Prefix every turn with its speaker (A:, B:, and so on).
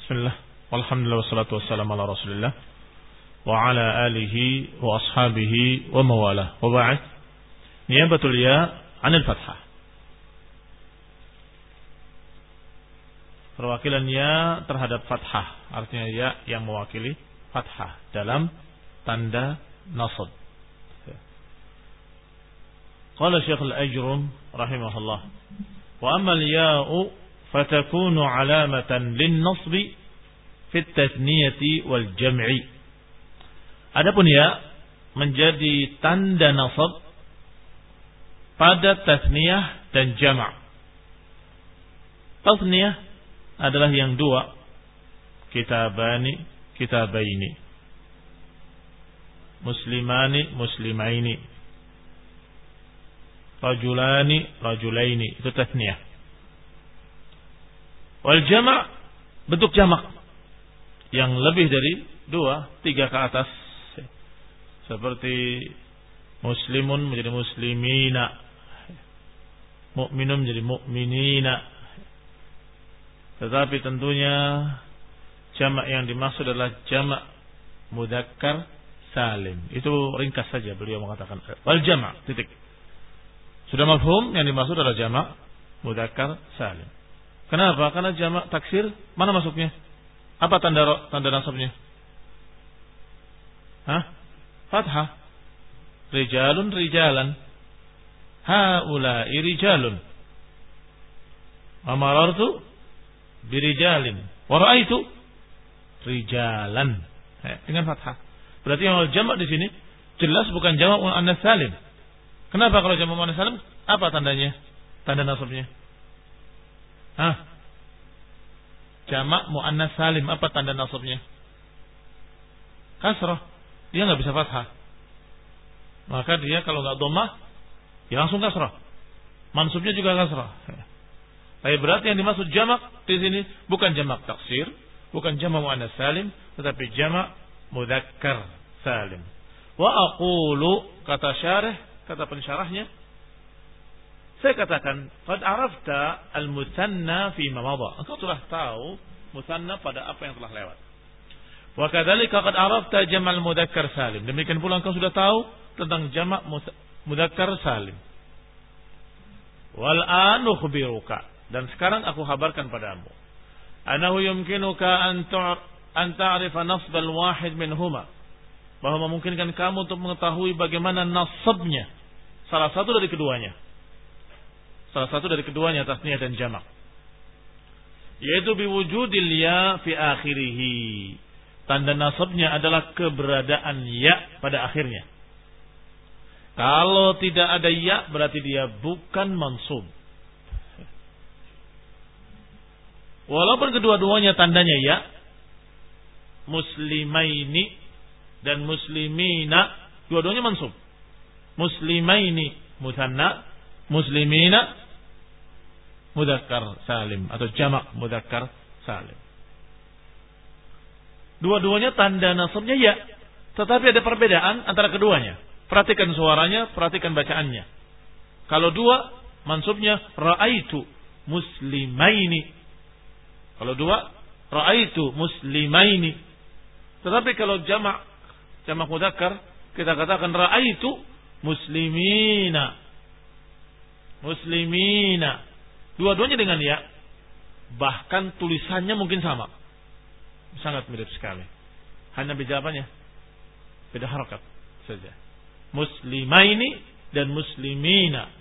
A: Bismillah, walhamdulillah wassalatu wassalamu ala rasulillah wa ala alihi wa ashabihi wa mawalah. Wa ba'd, niyabatul ya 'anil fathah. Perwakilan ya terhadap fathah, artinya ya yang mewakili fathah dalam tanda nasab. Qala Syekh Al-Ajrum rahimahullah, wa amma al-ya'u fatakunu 'alamatan lin-nasbi fi at-tathniyati wal jam'i. Adapun ya menjadi tanda nasab pada tasniyah dan jama'. Tasniyah adalah yang dua, kitabani, kitabaini, muslimani, muslimaini, rajulani, rajulaini, itu tasniyah. Wal jama' bentuk jamak yang lebih dari 2, 3 ke atas, seperti muslimun menjadi muslimina, mukminun menjadi mukminina. Tetapi tentunya jamak yang dimaksud adalah jamak mudzakkar salim. Itu ringkas saja beliau mengatakan wal jama', titik. Sudah mafhum yang dimaksud adalah jamak mudzakkar salim. Kenapa? Karena jamak taksir mana masuknya? Apa tanda nasabnya? Fathah. Rijalun rijalan. Haula'i rijalun. Amarartu birijalin. Wa ra'aitu rijalan. Dengan fathah. Berarti yang jamak di sini jelas bukan jamak muannas salim. Kenapa kalau jamak muannas salim? Apa tandanya? Tanda nasabnya? Jamak muannas salim, apa tanda nasabnya? Kasrah. Dia nggak bisa fathah. Maka dia kalau nggak dhammah, ya langsung kasrah. Mansubnya juga kasrah. Tapi berarti yang dimaksud jamak di sini bukan jamak taksir, bukan jamak muannas salim, tetapi jamak mudzakkar salim. Wa aqulu, kata syarih, kata pensyarahnya, saya katakan, qad arafta al-musanna fi ma madha. Engkau telah tahu musanna pada apa yang telah lewat. Wa kadzalika qad arafta jamal mudzakkar salim. Demikian pula engkau sudah tahu tentang jamak mudzakkar salim. Wal an ukhbiruka, dan sekarang aku kabarkan padamu, annahu yumkinuka an ta'rifa nasb al-wahid minhuma, bahwa memungkinkan kamu untuk mengetahui bagaimana nasabnya salah satu dari keduanya. Salah satu dari keduanya, tasniyah dan jamak, yaitu biwujudil ya fi akhirih. Tanda nasabnya adalah keberadaan ya pada akhirnya. Kalau tidak ada ya berarti dia bukan mansub. Walaupun kedua-duanya tandanya ya, muslimaini dan muslimina, dua-duanya mansub. Muslimaini mutsanna, muslimina mudzakkar salim atau jamak mudzakkar salim. Dua-duanya tanda nasabnya ya, tetapi ada perbedaan antara keduanya. Perhatikan suaranya, perhatikan bacaannya. Kalau dua, mansubnya ra'aitu muslimaini. Kalau dua, ra'aitu muslimaini. Tetapi kalau jamak mudzakkar, kita katakan ra'aitu muslimina. Muslimina. Dua-duanya dengan ya. Bahkan tulisannya mungkin sama. Sangat mirip sekali. Hanya beda apanya? Beda harakat saja. Muslimaini dan muslimina.